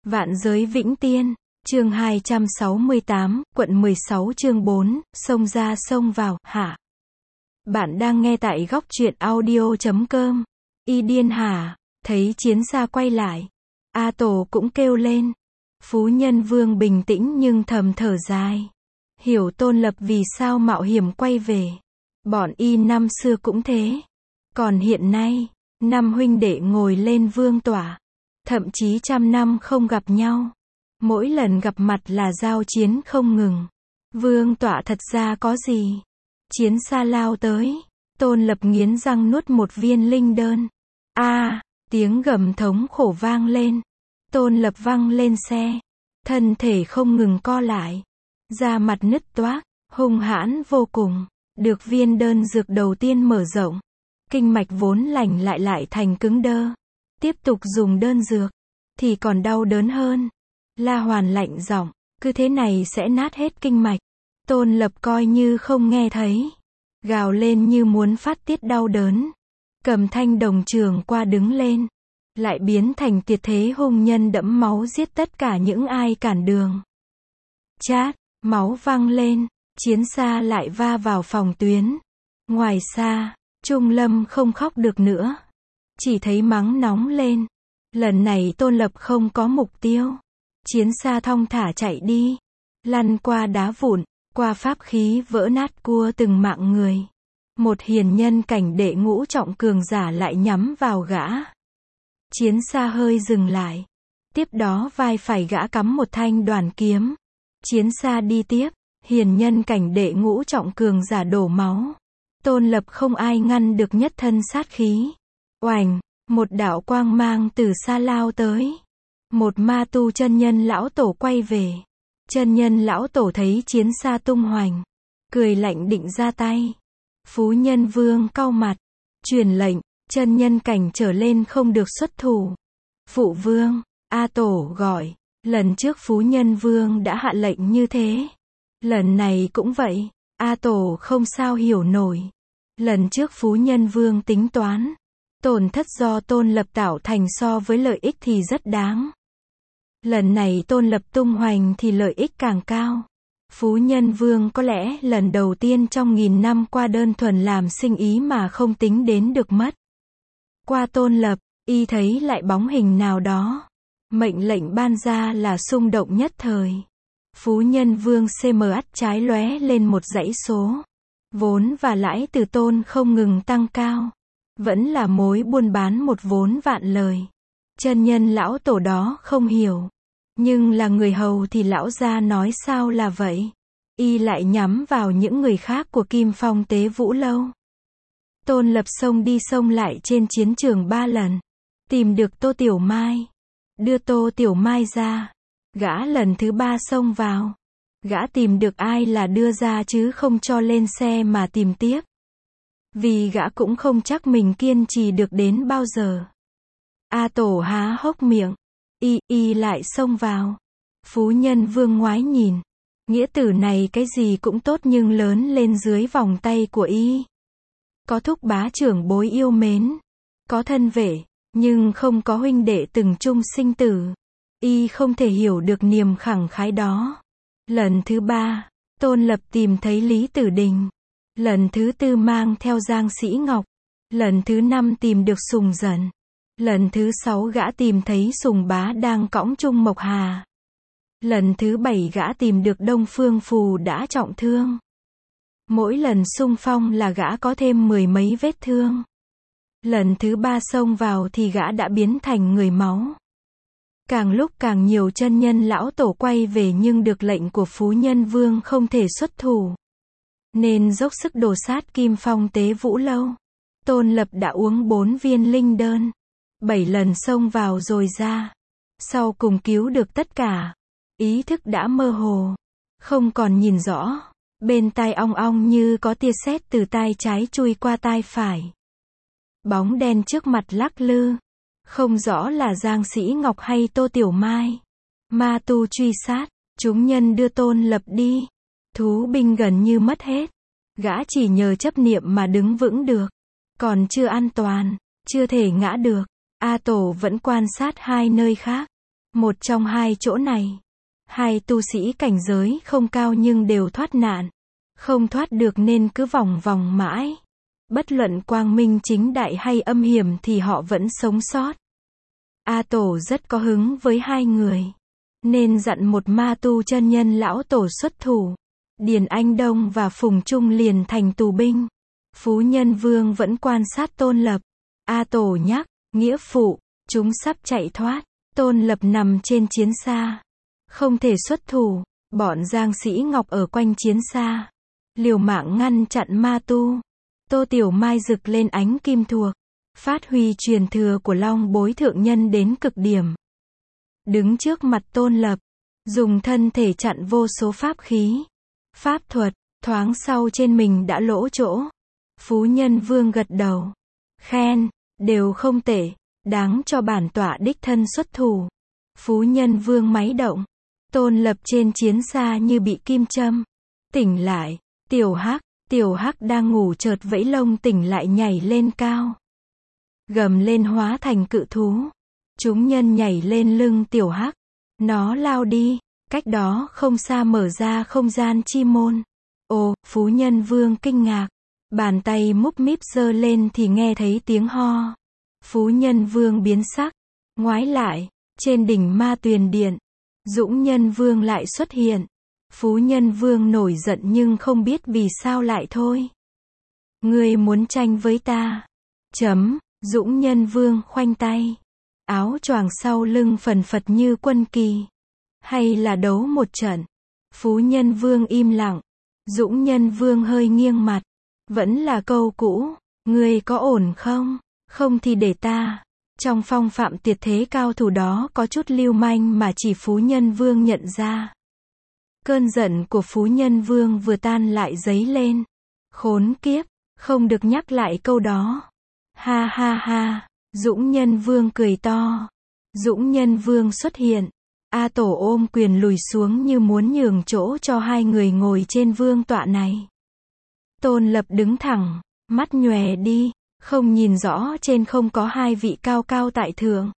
Vạn giới vĩnh tiên, chương 268, quận 16 chương 4, xông ra xông vào, hả? Bạn đang nghe tại góc truyện audio.com. Y điên hả? Thấy chiến xa quay lại. A Tổ cũng kêu lên. Phú Nhân Vương bình tĩnh nhưng thầm thở dài. Hiểu Tôn Lập vì sao mạo hiểm quay về. Bọn y năm xưa cũng thế. Còn hiện nay, năm huynh đệ ngồi lên vương tọa. Thậm chí 100 năm không gặp nhau. Mỗi lần gặp mặt là giao chiến không ngừng. Vương tọa thật ra có gì? Chiến xa lao tới. Tôn Lập nghiến răng nuốt một viên linh đơn. Tiếng gầm thống khổ vang lên. Tôn Lập văng lên xe. Thân thể không ngừng co lại. Da mặt nứt toác, hung hãn vô cùng. Được viên đơn dược đầu tiên mở rộng. Kinh mạch vốn lành lại thành cứng đơ. Tiếp tục dùng đơn dược, thì còn đau đớn hơn. La Hoàn lạnh giọng, cứ thế này sẽ nát hết kinh mạch. Tôn Lập coi như không nghe thấy. Gào lên như muốn phát tiết đau đớn. Cầm thanh đồng trường qua đứng lên. Lại biến thành tuyệt thế hung nhân đẫm máu giết tất cả những ai cản đường. Chát, máu văng lên. Chiến xa lại va vào phòng tuyến. Ngoài xa, Trung Lâm không khóc được nữa. Chỉ thấy mắng nóng lên. Lần này Tôn Lập không có mục tiêu. Chiến xa thong thả chạy đi. Lăn qua đá vụn, qua pháp khí vỡ nát cua từng mạng người. Một hiền nhân cảnh đệ ngũ trọng cường giả lại nhắm vào gã. Chiến xa hơi dừng lại. Tiếp đó vai phải gã cắm một thanh đoàn kiếm. Chiến xa đi tiếp. Hiền nhân cảnh đệ ngũ trọng cường giả đổ máu. Tôn Lập không ai ngăn được nhất thân sát khí. Oành, một đạo quang mang từ xa lao tới. Một ma tu chân nhân lão tổ quay về. Chân nhân lão tổ thấy chiến xa tung hoành. Cười lạnh định ra tay. Phú Nhân Vương cau mặt. Truyền lệnh, chân nhân cảnh trở lên không được xuất thủ. Phụ vương, A Tổ gọi. Lần trước Phú Nhân Vương đã hạ lệnh như thế. Lần này cũng vậy. A Tổ không sao hiểu nổi. Lần trước Phú Nhân Vương tính toán. Tổn thất do Tôn Lập tạo thành so với lợi ích thì rất đáng. Lần này Tôn Lập tung hoành thì lợi ích càng cao. Phú Nhân Vương có lẽ lần đầu tiên trong 1000 năm qua đơn thuần làm sinh ý mà không tính đến được mất. Qua Tôn Lập, y thấy lại bóng hình nào đó. Mệnh lệnh ban ra là xung động nhất thời. Phú Nhân Vương CMH trái lóe lên một dãy số. Vốn và lãi từ Tôn không ngừng tăng cao. Vẫn là mối buôn bán một vốn vạn lời. Chân nhân lão tổ đó không hiểu. Nhưng là người hầu thì lão gia nói sao là vậy. Y lại nhắm vào những người khác của Kim Phong Tế Vũ Lâu. Tôn Lập xông đi xông lại trên chiến trường 3 lần. Tìm được Tô Tiểu Mai. Đưa Tô Tiểu Mai ra. Gã lần thứ 3 xông vào. Gã tìm được ai là đưa ra chứ không cho lên xe mà tìm tiếp. Vì gã cũng không chắc mình kiên trì được đến bao giờ. A Tổ há hốc miệng. Y lại xông vào. Phú Nhân Vương ngoái nhìn. Nghĩa tử này cái gì cũng tốt nhưng lớn lên dưới vòng tay của y. Có thúc bá trưởng bối yêu mến. Có thân vệ. Nhưng không có huynh đệ từng chung sinh tử. Y không thể hiểu được niềm khẳng khái đó. Lần thứ 3, Tôn Lập tìm thấy Lý Tử Đình. Lần thứ 4 mang theo Giang Sĩ Ngọc. Lần thứ 5 tìm được Sùng Dần. Lần thứ 6 gã tìm thấy Sùng Bá đang cõng Trung Mộc Hà. Lần thứ 7 gã tìm được Đông Phương Phù đã trọng thương. Mỗi lần xung phong là gã có thêm 10 mấy vết thương. Lần thứ 3 xông vào thì gã đã biến thành người máu. Càng lúc càng nhiều chân nhân lão tổ quay về nhưng được lệnh của Phú Nhân Vương không thể xuất thủ. Nên dốc sức đổ sát Kim Phong Tế Vũ Lâu. Tôn Lập đã uống 4 viên linh đơn. 7 lần xông vào rồi ra. Sau cùng cứu được tất cả. Ý thức đã mơ hồ. Không còn nhìn rõ. Bên tai ong ong như có tia sét từ tai trái chui qua tai phải. Bóng đen trước mặt lắc lư. Không rõ là Giang Sĩ Ngọc hay Tô Tiểu Mai. Ma tu truy sát. Chúng nhân đưa Tôn Lập đi. Thú binh gần như mất hết. Gã chỉ nhờ chấp niệm mà đứng vững được. Còn chưa an toàn. Chưa thể ngã được. A Tổ vẫn quan sát 2 nơi khác. Một trong hai chỗ này. Hai tu sĩ cảnh giới không cao nhưng đều thoát nạn. Không thoát được nên cứ vòng vòng mãi. Bất luận quang minh chính đại hay âm hiểm thì họ vẫn sống sót. A Tổ rất có hứng với hai người. Nên dặn một ma tu chân nhân lão tổ xuất thủ. Điền Anh Đông và Phùng Trung liền thành tù binh. Phú Nhân Vương vẫn quan sát Tôn Lập. A Tổ nhắc, nghĩa phụ, chúng sắp chạy thoát. Tôn Lập nằm trên chiến xa. Không thể xuất thủ. Bọn Giang Sĩ Ngọc ở quanh chiến xa. Liều mạng ngăn chặn ma tu. Tô Tiểu Mai rực lên ánh kim thuộc. Phát huy truyền thừa của Long Bối thượng nhân đến cực điểm. Đứng trước mặt Tôn Lập. Dùng thân thể chặn vô số pháp khí. Pháp thuật, thoáng sau trên mình đã lỗ chỗ. Phú Nhân Vương gật đầu. Khen, đều không tệ, đáng cho bản tọa đích thân xuất thủ. Phú Nhân Vương máy động. Tôn Lập trên chiến xa như bị kim châm. Tỉnh lại, Tiểu Hắc đang ngủ chợt vẫy lông tỉnh lại nhảy lên cao. Gầm lên hóa thành cự thú. Chúng nhân nhảy lên lưng Tiểu Hắc. Nó lao đi, cách đó không xa mở ra không gian chi môn. Ồ, Phú Nhân Vương kinh ngạc. Bàn tay múc míp giơ lên thì nghe thấy tiếng ho. Phú Nhân Vương biến sắc. Ngoái lại, trên đỉnh Ma Tuyền Điện. Dũng Nhân Vương lại xuất hiện. Phú Nhân Vương nổi giận nhưng không biết vì sao lại thôi. Ngươi muốn tranh với ta. Dũng Nhân Vương khoanh tay. Áo choàng sau lưng phần phật như quân kỳ. Hay là đấu một trận. Phú Nhân Vương im lặng. Dũng Nhân Vương hơi nghiêng mặt. Vẫn là câu cũ. Ngươi có ổn không? Không thì để ta. Trong phong phạm tuyệt thế cao thủ đó có chút lưu manh mà chỉ Phú Nhân Vương nhận ra. Cơn giận của Phú Nhân Vương vừa tan lại dấy lên. Khốn kiếp, không được nhắc lại câu đó. Ha ha ha, Dũng Nhân Vương cười to. Dũng Nhân Vương xuất hiện. A Tổ ôm quyền lùi xuống như muốn nhường chỗ cho hai người ngồi trên vương tọa này. Tôn Lập đứng thẳng, mắt nhòe đi, không nhìn rõ trên không có hai vị cao cao tại thượng.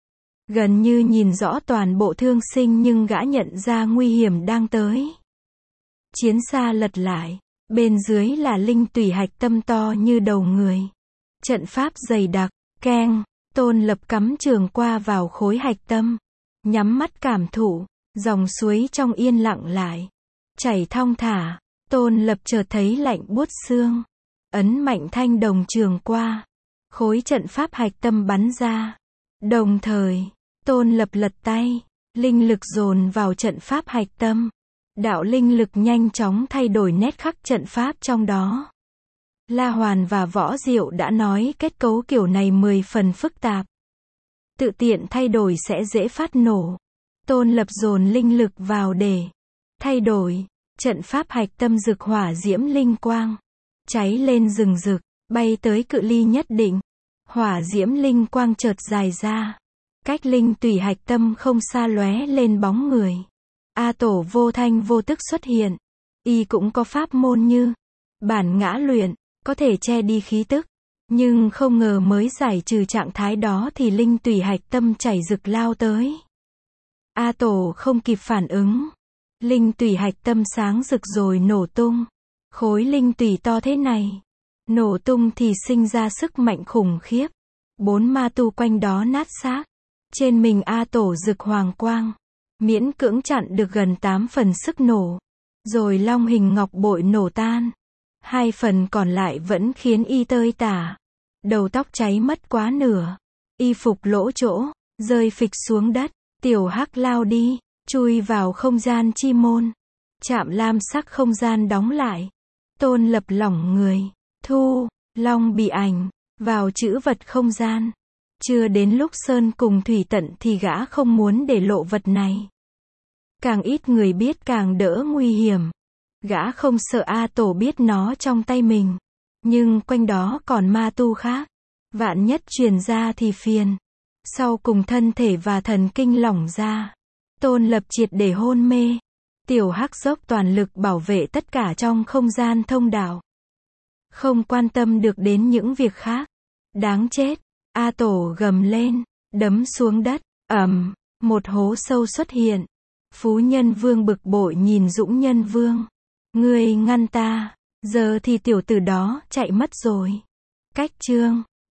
Gần như nhìn rõ toàn bộ thương sinh nhưng gã nhận ra nguy hiểm đang tới. Chiến xa lật lại, bên dưới là linh tủy hạch tâm to như đầu người. Trận pháp dày đặc, keng, Tôn Lập cắm trường qua vào khối hạch tâm. Nhắm mắt cảm thụ, dòng suối trong yên lặng lại. Chảy thong thả, Tôn Lập chợt thấy lạnh buốt xương. Ấn mạnh thanh đồng trường qua. Khối trận pháp hạch tâm bắn ra. Đồng thời, Tôn Lập lật tay. Linh lực dồn vào trận pháp hạch tâm. Đạo linh lực nhanh chóng thay đổi nét khắc trận pháp trong đó. La Hoàn và Võ Diệu đã nói kết cấu kiểu này 10 phần phức tạp. Tự tiện thay đổi sẽ dễ phát nổ. Tôn Lập dồn linh lực vào để thay đổi. Trận pháp hạch tâm rực hỏa diễm linh quang. Cháy lên rừng rực, bay tới cự ly nhất định. Hỏa diễm linh quang chợt dài ra. Cách linh tủy hạch tâm không xa lóe lên bóng người. A Tổ vô thanh vô tức xuất hiện. Y cũng có pháp môn như bản ngã luyện, có thể che đi khí tức. Nhưng không ngờ mới giải trừ trạng thái đó thì linh tủy hạch tâm chảy rực lao tới. A Tổ không kịp phản ứng. Linh tủy hạch tâm sáng rực rồi nổ tung. Khối linh tủy to thế này. Nổ tung thì sinh ra sức mạnh khủng khiếp. 4 ma tu quanh đó nát xác. Trên mình A Tổ rực hoàng quang. Miễn cưỡng chặn được gần 8 phần sức nổ. Rồi long hình ngọc bội nổ tan. 2 phần còn lại vẫn khiến y tơi tả. Đầu tóc cháy mất quá nửa. Y phục lỗ chỗ, rơi phịch xuống đất. Tiểu Hắc lao đi, chui vào không gian chi môn. Chạm lam sắc không gian đóng lại. Tôn Lập lỏng người. Thu, long bị ảnh, vào trữ vật không gian. Chưa đến lúc sơn cùng thủy tận thì gã không muốn để lộ vật này. Càng ít người biết càng đỡ nguy hiểm. Gã không sợ A Tổ biết nó trong tay mình. Nhưng quanh đó còn ma tu khác. Vạn nhất truyền ra thì phiền. Sau cùng thân thể và thần kinh lỏng ra. Tôn Lập triệt để hôn mê. Tiểu Hắc dốc toàn lực bảo vệ tất cả trong không gian thông đạo. Không quan tâm được đến những việc khác. Đáng chết. A Tổ gầm lên, đấm xuống đất. Một hố sâu xuất hiện. Phú Nhân Vương bực bội nhìn Dũng Nhân Vương. Ngươi ngăn ta, giờ thì tiểu tử đó chạy mất rồi. Cách chương